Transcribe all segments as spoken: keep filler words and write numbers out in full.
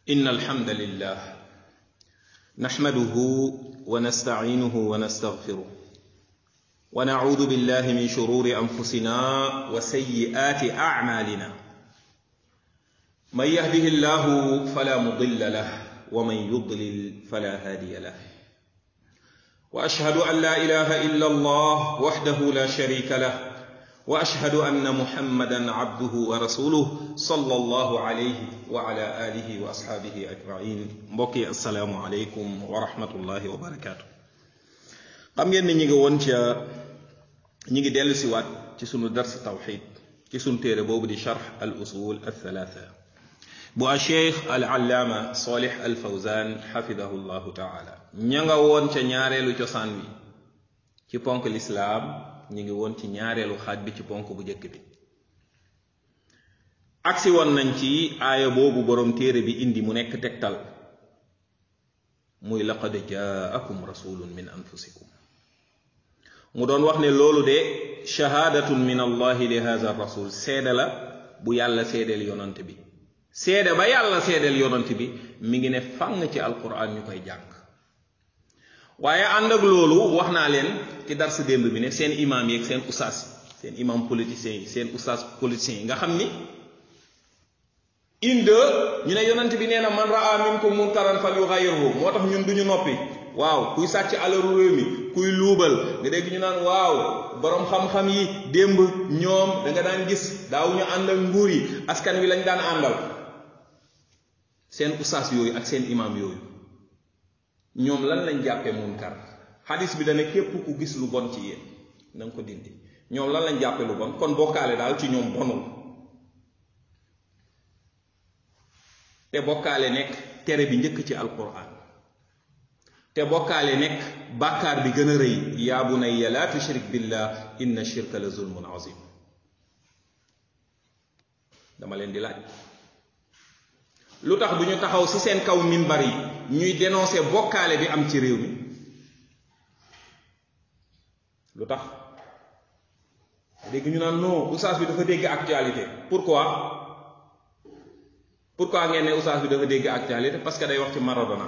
إن الحمد لله نحمده ونستعينه ونستغفره ونعوذ بالله من شرور أنفسنا وسيئات أعمالنا من يهده الله فلا مضل له ومن يضلل فلا هادي له وأشهد أن لا إله إلا الله وحده لا شريك له وأشهد أن محمدا عبده ورسوله صلى الله عليه وعلى آله وأصحابه أجمعين mbokki assalaamu aleykum wa rahmatullahi wa barakaatu. xam ngeen ne ñi ngi woon ca ñi ngi dellu siwaat ci sunu dars tawxid ci sunu téere boobu di charx al usul al thalatha bu a cheikh al allaama Salih al Fawzan xafidahu llahu taala. ña nga woon ca ñaareelu cosaan wi ci ponk lislaam ñi ngi woon ci ñaareelu xaaj bi ci ponk bu njëkk bi. agsi woon nañ ci aaya boobu boroom téere bi indi mu nekk tegtal muy laqad jaakum rasulun min anfusikum mu doon wax ne loolu de shahaadatun min allahi li hadha rasul seede la bu yàlla seedeel yonant bi. seede ba yàlla seedeel yonant bi mi ngi ne fàng ci alquran ñu koy jàng. waaye ànd ak loolu wax naa leen ci dars démb bi ne seen imam yeeg seen ustaas seen imam politiciens yi seen ustaas politiciens yi nga xam ni inde ñu ne yonent bi nee na man raa minkum munkaran falyughayyirhu moo tax ñun duñu noppi. waaw kuy sàcc alalu réew mi kuy luubal nga dégg ñu naan waaw borom xam-xam yi démb ñoom da nga daan gis daaw ñu ànd ak nguur yi askan wi lañ daan àndal. seen ustaas yooyu ak seen imam yooyu ñoom lan lañ jàppee munkar. xadis bi dana képp ku gis lu bon ci yéen na nga ko dindi. ñoom lan lañ jàppee lu bon kon bokkaale daal ci ñoom bonul. te bokkaale nekk tere bi njëkk ci alquran. te bokkaale nekk bàkkaar bi gën a rëy yaa bunayya laa tushrik billah inna shirka la zulmun azim. dama leen di laaj lu tax du ñu taxaw ci seen kaw minbar yi ñuy dénoncer bokkaale bi am ci réew mi lu tax dégg ñu naan non oustaz bi dafa dégg actualité. pourquoi pourquoi ngeen ne oustaz bi dafa dégg actualité parce que day wax ci Maradona.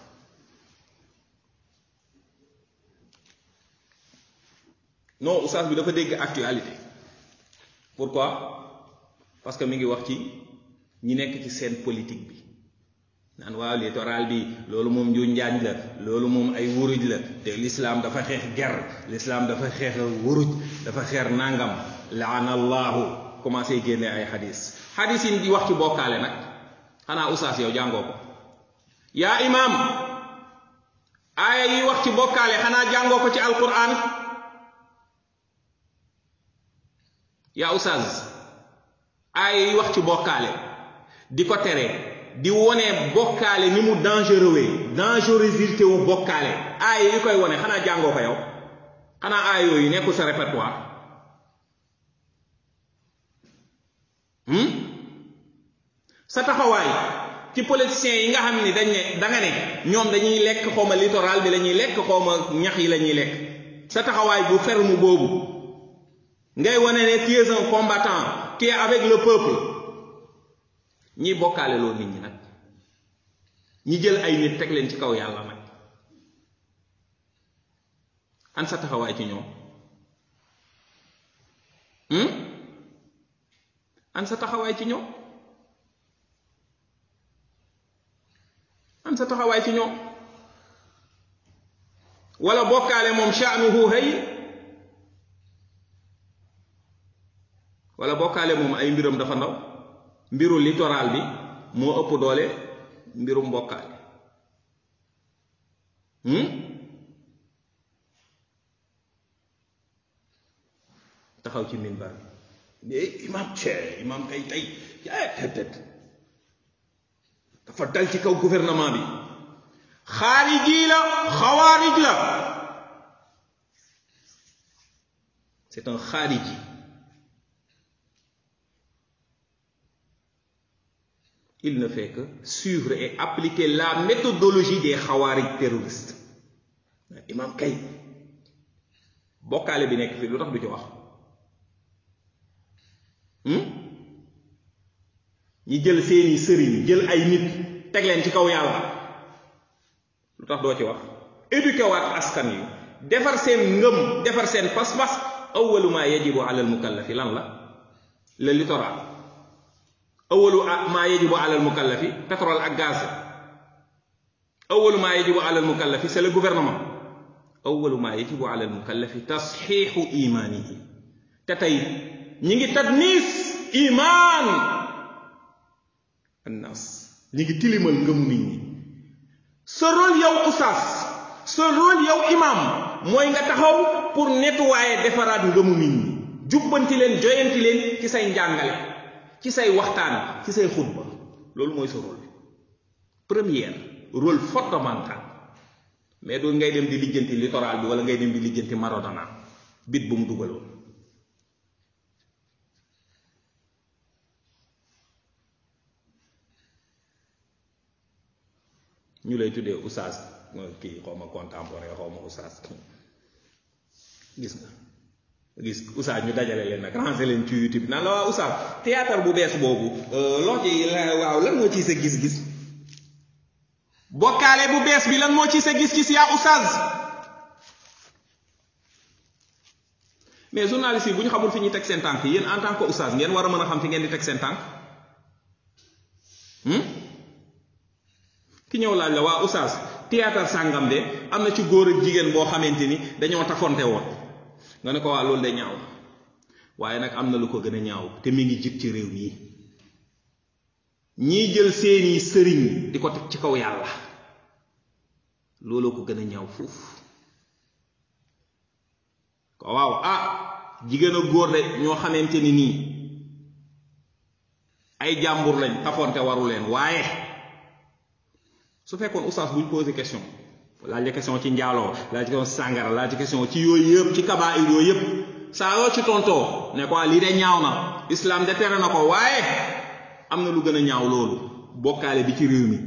non oustaz bi dafa dégg actualité. pourquoi parce que mi ngi wax ci ñi nekk ci scène politique bi naan waaw littoral bi loolu moom nju njaañ la loolu moom ay wuruj la te l'islam dafa xeex ger l'islam dafa xeex wuruj dafa xeer nangam laana allahu commencé génne ay xadis xadis yi di wax ci bokkaale nag xanaa oustaz yow jàngoo ko. yaa imam aaya yi wax ci bokkaale xanaa jàngoo ko ci alquran. yaa oustaz aaya yi wax ci bokkaale di ko tere di wone bokkaale ni mu dangereux dangerosité wu bokkaale aaya yi koy wone xanaa jàngoo ko yow. xanaa aaya yooyu nekkul sa répertoire. hmm? sa taxawaay ci politiciens yi nga xam ni dañ ne danga ne ñoom dañuy lekk xawma littoral bi la ñuy lekk xawma ñax yi la ñuy lekk. sa taxawaay bu ferme boobu ngay wane ne tu es un combattant tu es avec le peuple. ñi bokkaale loo nit ñi nag ñi jël ay nit teg leen ci kaw yàlla nag an sa taxawaay ci ñoom. hmm? an sa taxawaay ci ñoom. an sa taxawaay ci ñoom. wala bokkaale moom sha'nuhu hay wala bokkaale moom ay mbiram dafa ndaw. mbiru littoral bi moo ëpp doole mbirum bokkaale. hmm? taxaw ci minbar bi imam cee imam kay tey tëdd dafa dal ci kaw gouvernement bi xaariji la xawaarij la. c'est un xaariji. il ne fait que suivre et appliquer la méthodologie des xawaarij terroristes. imam kay bokkaale bi nekk fii lu tax du ci wax. ñi jël seeni sëriñ jël ay nit teg leen ci kaw yàlla lu tax doo ci wax éduqué waat askan yi defar seen ngëm defar seen pas-pas awwalu ma yajibu ala al mukallafi lan la le littoral awwalu ma yajibu ala al mukallafi pétrole ak gaz awwalu ma yajibu ala al mukallafi c'est le gouvernement awwalu ma yajibu ala al mukallafi tasxiixu imaanihi te tey ñi ngi tadnis imaan annas ñi ngi tilimal ngëmu nit ñi sa rôle yow oustaz sa rôle yow imam mooy nga taxaw pour nettoyer defaraat ngëmu nit ñi jubbanti leen joyanti leen ci say njàngale ci say waxtaan ci say xutba loolu mooy sa rôle première rôle fondamental mais du ngay dem di lijjanti littoral bi wala ngay dem di lijjanti Maradona bit bu mu dugaloon ñu lay tuddee oustaz kii xaw ma contemporain xaw ma oustaz gis nga gis oustaz ñu dajale leen nag ranger leen ci YouTube naan la waa oustaz théâtre bu bees boobu loo ci waaw lan moo ciy sa gis-gis bokkaale bu bees bi lan moo ciy sa gis-gis yaa oustaz mais journaliste yi bu ñu xamul fi ñuy teg seen tànk yéen en tant que oustaz ngeen war a mën a xam fi ngeen di teg seen tànk ki ñëw laaj la waa oustaz théâtre sàngam de am na ci góor ak jigéen boo xamante ni dañoo tafonte woon nga ne ko waa loolu de ñaaw waaye nag am na lu ko gën a ñaaw te mi ngi jib ci réew mii ñii jël seeni sëriñ di ko teg ci kaw yàlla looloo ko gën a ñaaw fuuf ko waaw ah jigéen ak góor de ñoo xamante ni nii ay jàmbur lañ tafonte waru leen waaye su fekkoon oustaz buñ posé question laaj la question ci njaaloo laaj question ci sàngara laaj ci question ci yooyu yëpp ci kabaa'ir yooyu yëpp saa yoo ci tontoo ne ko lii de ñaaw na islam de tere na ko waaye am na lu gën a ñaaw loolu bokkaale bi ci réew mi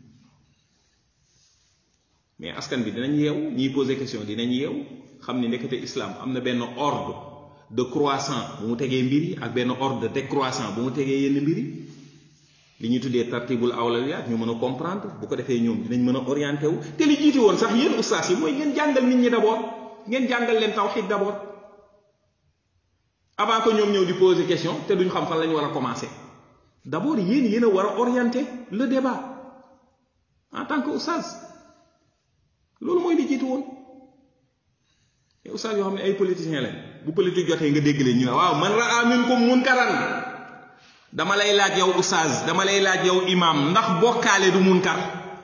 mais askan bi dinañ yeewu ñiy posé question dinañ yeewu xam ni nekkate islam am na benn ordre de croissant bu mu tegee mbir yi ak benn ordre de décroissant bu mu tegee yenn mbir yi li ñu tuddee tartibul awlawiyat ñu mën a comprendre bu ko defee ñoom dinañ mën a orienté wu te li jiiti woon sax yéen ustaas yi mooy ngeen jàngal nit ñi d'abord ngeen jàngal leen tawhid d'abord avant que ñoom ñëw di poser question te duñ xam fan la ñu war a commencer d'abord yéen yéen a war a orienter le débat en tant que ustaas loolu mooy li jiitu woon te ustaas yoo xam ne ay politiciens lañ bu politique jotee nga dégg leen ñu ne waaw man ra'a minkum munkaran dama lay laaj yow oustaz dama lay laaj yow imam ndax bokkaale du munkar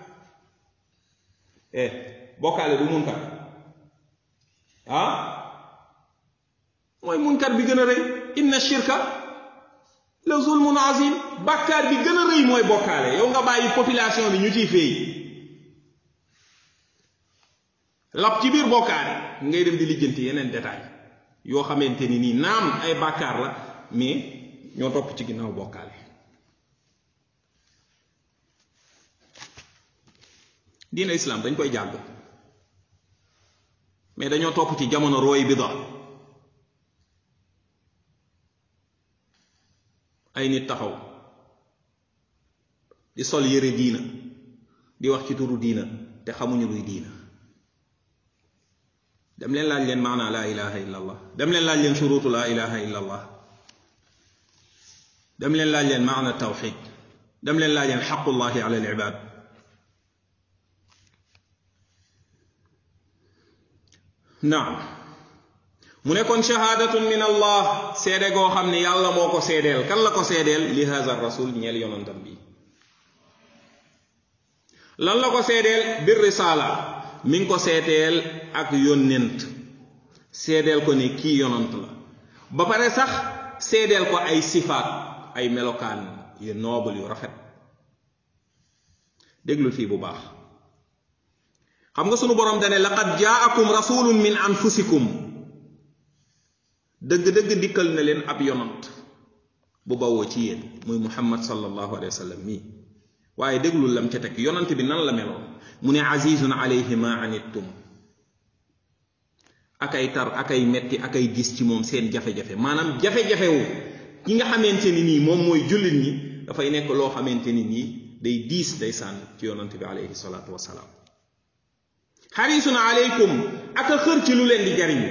eh bokkaale du munkar ah mooy munkar bi gën a rëy inna shirka la zulmun azim bàkkaar bi gën a rëy mooy bokkaale yow nga bàyyi population bi ñu ciy féey lap ci biir bokkaale ngay dem di lijjanti yeneen détail yoo xamante ni nii naam ay bàkkaar la mais ñoo topp ci ginnaaw bokkaale diina islam dañ koy jàng mais dañoo topp ci jamono rooy bi doon ay nit taxaw di sol yëre diina di wax ci turu diina te xamuñu luy diina dem leen laaj leen maana laa ilaha illa allah dem leen laaj leen shuruutu laa ilaha illa allah dem leen laaj leen maana tawxid dem leen laaj leen xaqullahi ala al ibad naam mu ne kon shahaadatun min allah seede goo xam ne yàlla moo ko seedeel kan la ko seedeel li haza rasul ñeel yonantam bi lan la ko seedeel bir risaala mi ngi ko seedeel ak yónnent seedeel ko ne kii yonant la ba pare sax seedeel ko ay sifaat ay melokaan yu noble yu rafet déglul fii bu baax xam nga sunu borom dane laqad jaakum rasulun min anfusikum dëgg-dëgg dikkal na leen ab yonant bu bawoo ci yéen muy muhammad sallallahu alayhi wa sallam mii waaye déglul lam ca teg yonant bi nan la meloon mu ne azizun alayhi ma anittum akay tar akay metti akay gis ci moom seen jafe-jafe maanaam jafe-jafewu ki nga xamante ni nii moom mooy jullit ñi dafay nekk loo xamante ni nii day diis day sànn ci yonante bi alayhi salaatu wasalaam xarisun alaykum ak a xër ci lu leen di jariñ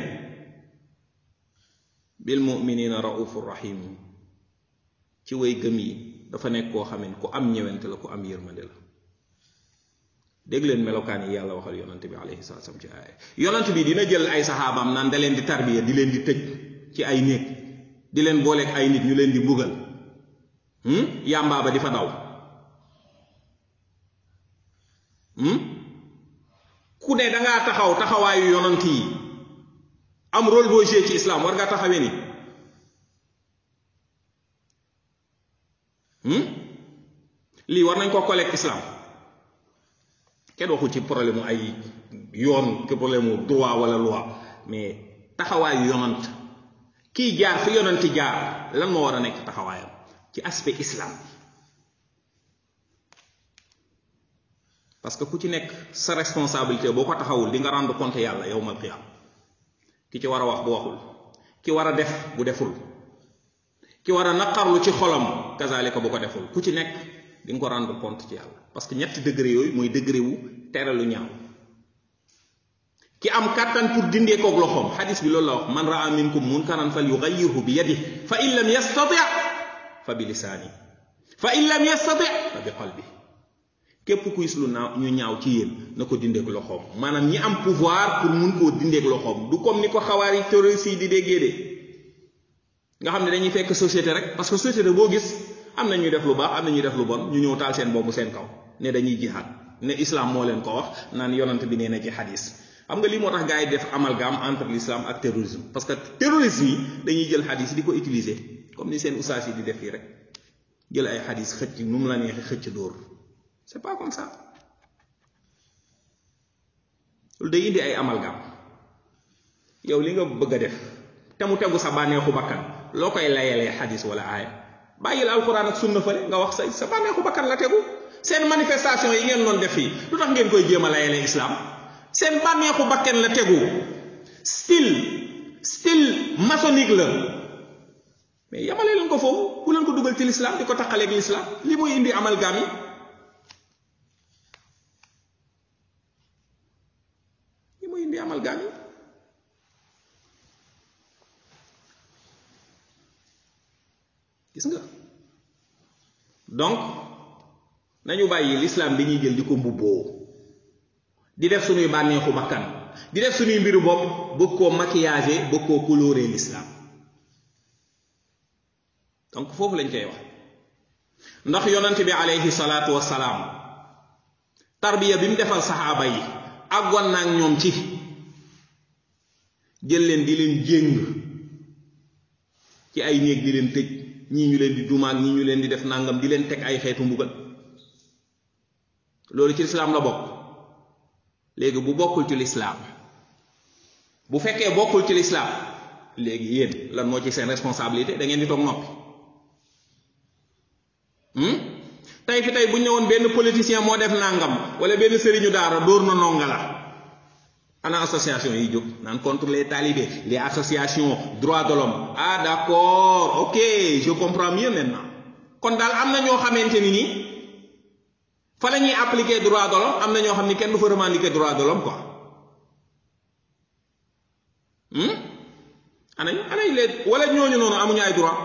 bil muminina raufur rahim ci way gëm yi dafa nekk koo xamen ku am ñëwent la ku am yërmande la dégg leen melokaan yi yàlla waxal yonante bi alayhi salaatu wasalaam ci aaya yonante bi dina jël ay saxaabaam naan da leen di tarbiya di leen di tëj ci ay néeg di leen booleeg ay nit ñu leen di mbugal yàmbaa ba di fa daw ku ne dangaa taxaw taxawaayu yonant yi am rôle boo joué ci islam war ngaa taxawee ni lii war nañ ko collecte islam kenn waxu ci problème mu ay yoon ke problème mu droit wala loi mais taxawaayu yonant kii jaar fi yonanti jaar lan moo war a nekk taxawaayam ci aspect islam parce que ku ci nekk sa responsabilité boo ko taxawul di nga rendre compte yàlla yawmal qiyaam ki ci war a wax bu waxul ki war a def bu deful ki war a naqarlu ci xolam kazalika bu ko deful ku ci nekk di nga ko rendre compte ci yàlla parce que ñetti degré yooyu mooy degré wu tere lu ñaaw ki am kàttan pour dindee koog loxoom xadis bi loolu la wax man raa minkum munkaran fal yugayyirhu bi yadihi fa in lam yastati fa bi lisaani fa in lam yastati fa bi qalbi képp kuy lu naaw ñu ñaaw ci yéen na ko dindeek loxoom maanaam ñi am pouvoir pour mun koo dindeek loxoom du comme ni ko xawaari terroriste yi di déggee de nga xam ne dañuy fekk société rek parce que société boo gis am na ñuy def lu baax am na ñuy def lu bon ñu ñëw taal seen boobu seen kaw ne dañuy jihaad ne islam moo leen ko wax naan yonant bi nee na ci xadis xam nga lii moo tax gars yi def amalgame entre l'islam ak terrorisme parce que terrorisme yi dañuy jël xadis di ko utiliser comme ni seen ustaas yi di def fii rek jël ay xadis xëcc nu mu la neexee xëcc dóor c'est pas comme ça loolu day indi ay amalgame yow li nga bëgg a def te mu tegu sa bànneexu bakkan loo koy layalee xadis wala aaya bàyyil alquran ak sunna fële nga wax say sa bànneexu bakkan la tegu seen manifestation yi ngeen doon def fii lu tax ngeen koy jéem a layalee islam seen bànneexu bakkan la tegu style style maçonnique la mais yamale leen ko foofu bu leen ko dugal ci l'islam di ko taqaleeg l'islam li muy indi amalgame yi li muy indi amalgame yi gis nga donc nañu bàyyi l'islam bi ñuy jël di ko mbubboo di def suñuy bànneexu bakkan di def suñuy mbiru bopp bëgg koo maquillage bëgg koo coloré l'islam donc foofu lañ koy wax ndax yonent bi alayhi salaatu wassalaam tarbiya bi mu defal saxaaba yi àggoon na ak ñoom ci jël leen di leen jéng ci ay néeg di leen tëj ñii ñu leen di dumaak ñii ñu leen di def nangam di leen teg ay xeetu mbugal loolu ci lislaam la bokk léegi bu bokkul ci lislaam bu fekkee bokkul ci lislaam léegi yéen lan moo ci seen responsabilité da ngeen di toog noppi tey fi tey bu ñu ne woon benn politicien moo def nangam wala benn sëriñu daara dóor na ndonga la ana association yi jóg naan contre les talibés les associations droits de l'homme ah d'accord ok je comprends mieux maintenant kon daal am na ñoo xamante ni nii fa la ñuy appliquer droit de l'homme am na ñoo xam ni kenn du fa revendiquer droit de l'homme quoi ana ñu ana les wala ñooñu noonu amuñu ay droit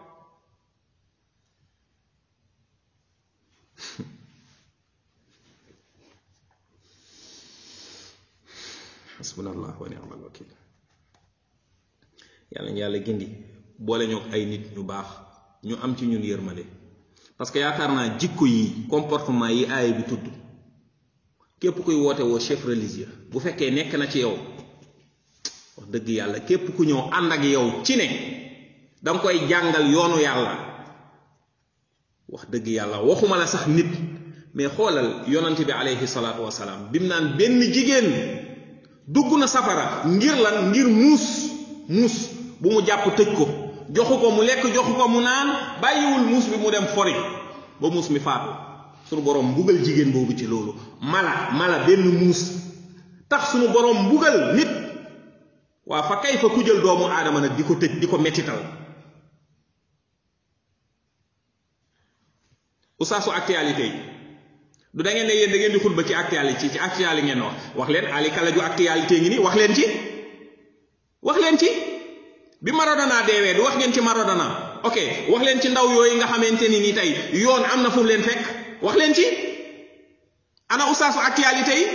hasbunallah wa ni'mal wakil yàlla ñu yàlla gindi boole ñoo ay nit ñu baax ñu am ci ñun yërmande parce que yaakaar naa jikko yi comportement yi aaya bi tudd képp kuy woote woo chef religieux bu fekkee nekk na ci yow wax dëgg yàlla képp ku ñëw ànd ak yow ci ne danga koy jàngal yoonu yàlla wax dëgg yàlla waxuma la sax nit mais xoolal yonante bi alayhi salaatu wasalaam bi mu naan benn jigéen dugg na safara ngir lan ngir muus muus bu mu jàpp tëj ko joxu ko mu lekk joxu ko mu naan bàyyiwul muus bi mu dem fori ba muus mi faatu sunu borom mbugal jigéen boobu ci loolu mala mala benn muus tax sunu borom mbugal nit waa fa kay fa ku jël doomu aadama nag di ko tëj di ko mettital usaasu actualité yi du da ngeen ne yéen da ngeen di xutba ci actualité ci actualité ngeen wax wax leen Ali Kalaju actualité ngi ni wax leen ci wax leen ci bi Maradona deewee du wax ngeen ci Maradona ok wax leen ci ndaw yooyu nga xamante ni ni tey yoon am na fu mu leen fekk wax leen ci ana ustaasu actualité yi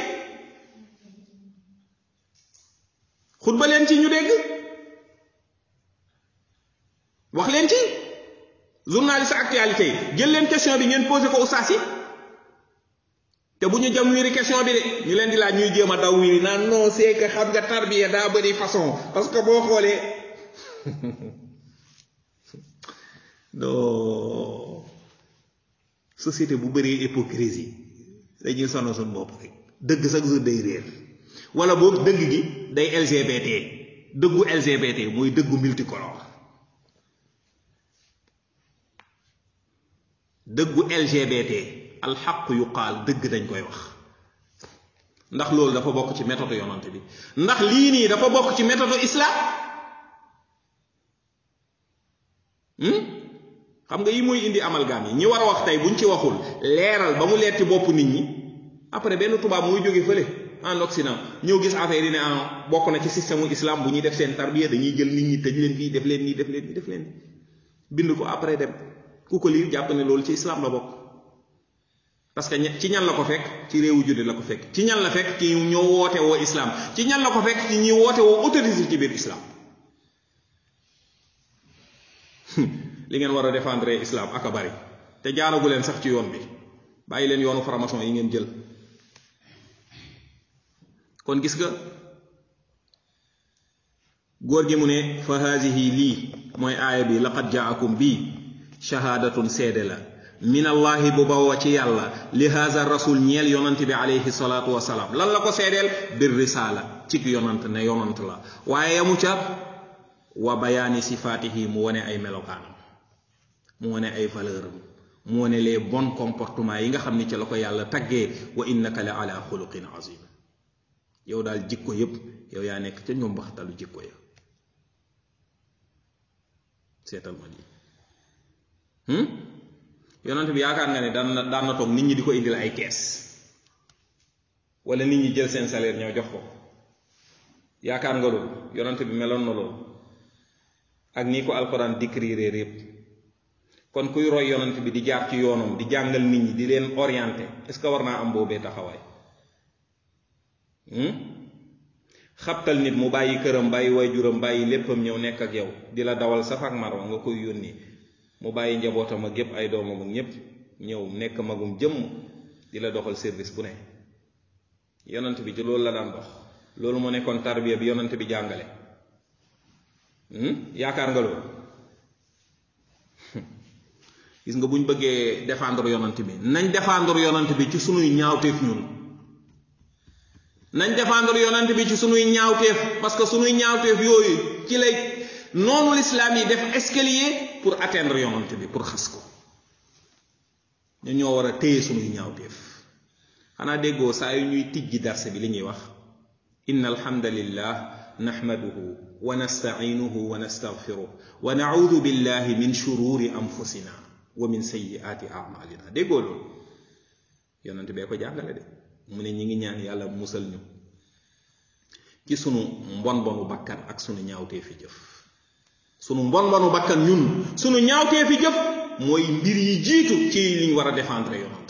xutba leen ci ñu dégg wax leen ci journaliste actualité yi jël leen question bi ngeen posé ko ustaas yi te bu ñu jam wiiri question bi de ñu leen di laaj ñuy jéem a daw wiiri naan non c'est que xam nga tarbiya daa bëri façon parce que boo xoolee non société bu bëree hypocrisie dañuy sonn suñu bopp rek dëgg chaque jour day réer wala boog dëgg gi day L G B T dëggu L G B T mooy dëggu multicolore dëggu L G B T alxaq yuqaal dëgg dañ koy wax ndax loolu dafa bokk ci méthode yonante bi ndax lii nii dafa bokk ci méthode islam xam nga yi mooy indi amalgame yi ñi war a wax tey buñ ci waxul leeral ba mu letti bopp nit ñi après benn tubaab muy jóge fële en Occident ñëw gis affaire yi ne ah bokk na ci système u islam bu ñuy def seen tarbiya dañuy jël nit ñi tëj leen fii def leen nii def leen nii def leen nii bind ko après dem ku ko lii jàpp ne loolu ci islam la bokk parce que ci ñan la ko fekk ci réewu jullit la ko fekk ci ñan la fekk ci ñoo woote woo islam ci ñan la ko fekk ci ñi woote woo autorisé ci biir islam li ngeen war a défendre islam ak a bari te jaaragu leen sax ci yoon bi bàyyi leen yoonu formation yi ngeen jël kon gis nga góor gi mu ne fa haadihi lii mooy aaya bi laqad jaakum bii shahaadatun seede la min allahi bu bawoo ci yàlla li haza rasul ñeel yonant bi alayhi salaatu wasalaam lan la ko seedeel bir risaala cig yonant ne yonant la waaye yamu ca wa bayaani sifaatihi mu wone ay melokaanam mu wone ay valeur am mu wone les bons comportements yi nga xam ni ci la ko yàlla taggee wa innaka la ala xuluqin azim yow daal jikko yépp yow yaa nekk ca ñoom baxtalu jikko ya seetal ma lii yonent bi yaakaar nga ne daan na daan na toog nit ñi di ko indil ay kees wala nit ñi jël seen salaire ñoo jox ko yaakaar nga loolu yonent bi meloon na loolu ak nii ko alxuraan décrire yépp kon kuy roy yonent bi di jaar ci yoonam di jàngal nit ñi di leen orienter est-ce que war naa am boobee taxawaay xabtal nit mu bàyyi këram bàyyi waajuram bàyyi léppam ñëw nekk ak yow di la dawal Safa ak Marwa nga koy yónni mu bàyyi njabootam ak yépp ay doomam ak ñépp ñëw nekk magum jëmm di la doxal service bu ne yonent bi ci loolu la daan dox loolu moo nekkoon tarbiya bi yonent bi jàngale yaakaar nga loolu gis nga buñ bëggee défendre yonent bi nañ défendre yonent bi ci sunuy ñaawteef ñun nañ défendre yonent bi ci sunuy ñaawteef parce que sunuy ñaawteef yooyu ci lay noonu l'islam yi def escalier pour atteindre yonent bi pour xas ko ñu ñoo war a téye sunuy ñaawteef xanaa déggoo saa yu ñuy tijji darse bi li ñuy wax inna alhamdulillah nahmaduhu wa nasta'inuhu wa nastaghfiruh wa na'udhu billahi min shururi anfusina wa min sayyiati a'malina déggoo loolu yonent bee ko jàngale de mu ne ñi ngi ñaan yàlla musal ñu ci sunu mbon mbonu bakkan ak sunu ñaawtee fi jëf sunu mbon mbonu bakkan ñun sunu ñaawtee fi jëf mooy mbir yi jiitu ci liñ war a défendre yonent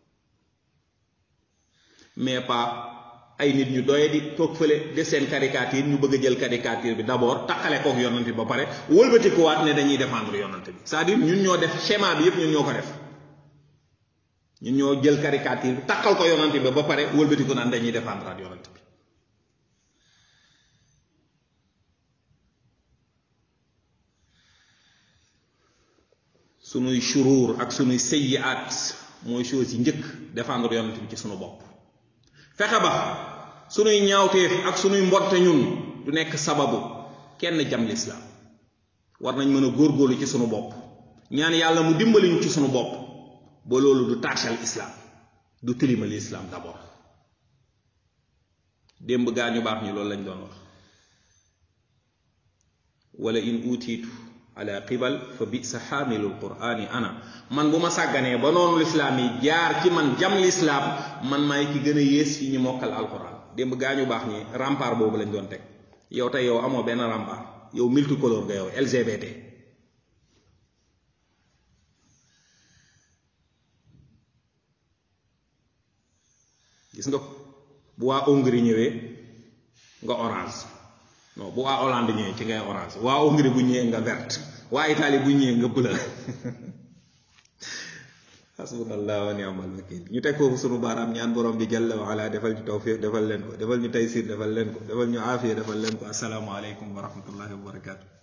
bi mais pas ay nit ñu doye di toog fële def seen caricature ñu bëgg a jël caricature bi d'abord takkale kook yonent bi ba pare wëlbati ko waat ne dañuy défendre yonent bi c'est-à-dire ñun ñoo def schéma bi yépp ñun ñoo ko def ñun ñoo jël caricature bi takkal ko yonent bi ba pare wëlbati ko naan dañuy défendre at yonent bi sunuy shuruur ak sunuy sayyi'at mooy chose yi njëkk défendre yonent bi ci sunu bopp fexe ba sunuy ñaawteef ak sunuy mbonte ñun du nekk sababu kenn jam lislaam war nañ mën a góorgóorlu ci sunu bopp ñaan yàlla mu dimbali ñu ci sunu bopp ba loolu du taachal islam du tilimal islam d'abord démb gaa ñu baax ñu loolu lañ doon wax wala in utiitu ala qibal fa bisa xaamilul qurani ana man bu ma sàgganee ba noonu lislaam yi jaar ci man jam lislaam man maay ki gën a yées ci ñi mokkal alquran démb gaañu baax ñi rempart boobu lañ doon teg yow tey yow amoo benn rempart yow multicolore nga yow L G B T gis nga ko bu waa Hongrie ñëwee nga orange non bu waa Hollande ñëwee ci ngay orange waa Hongrie bu ñëwee nga verte waa Italie bu ñëwee nga bleu hasbunallah wa ni'mal wakil ñu teg foofu sunu baaraam ñaan borom bi jalla wa ala defal ñu tawfiq defal leen ko defal ñu taysir defal leen ko defal ñu aafiya defal leen ko assalaamu aleykum wa rahmatullahi wa barakatuh